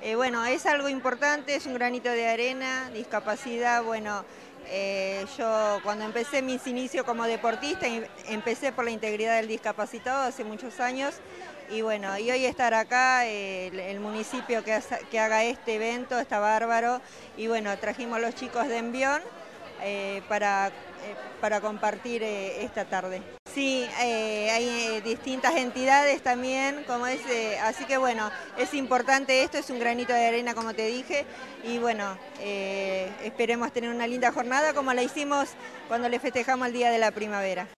Bueno, es algo importante, es un granito de arena, discapacidad, bueno, yo cuando empecé mis inicios como deportista, empecé por la integridad del discapacitado hace muchos años y bueno, y hoy estar acá, el municipio que haga este evento está bárbaro y bueno, trajimos los chicos de Envión para compartir esta tarde. Sí, hay distintas entidades también, así que bueno, es importante esto, es un granito de arena como te dije, y bueno, esperemos tener una linda jornada como la hicimos cuando le festejamos el Día de la Primavera.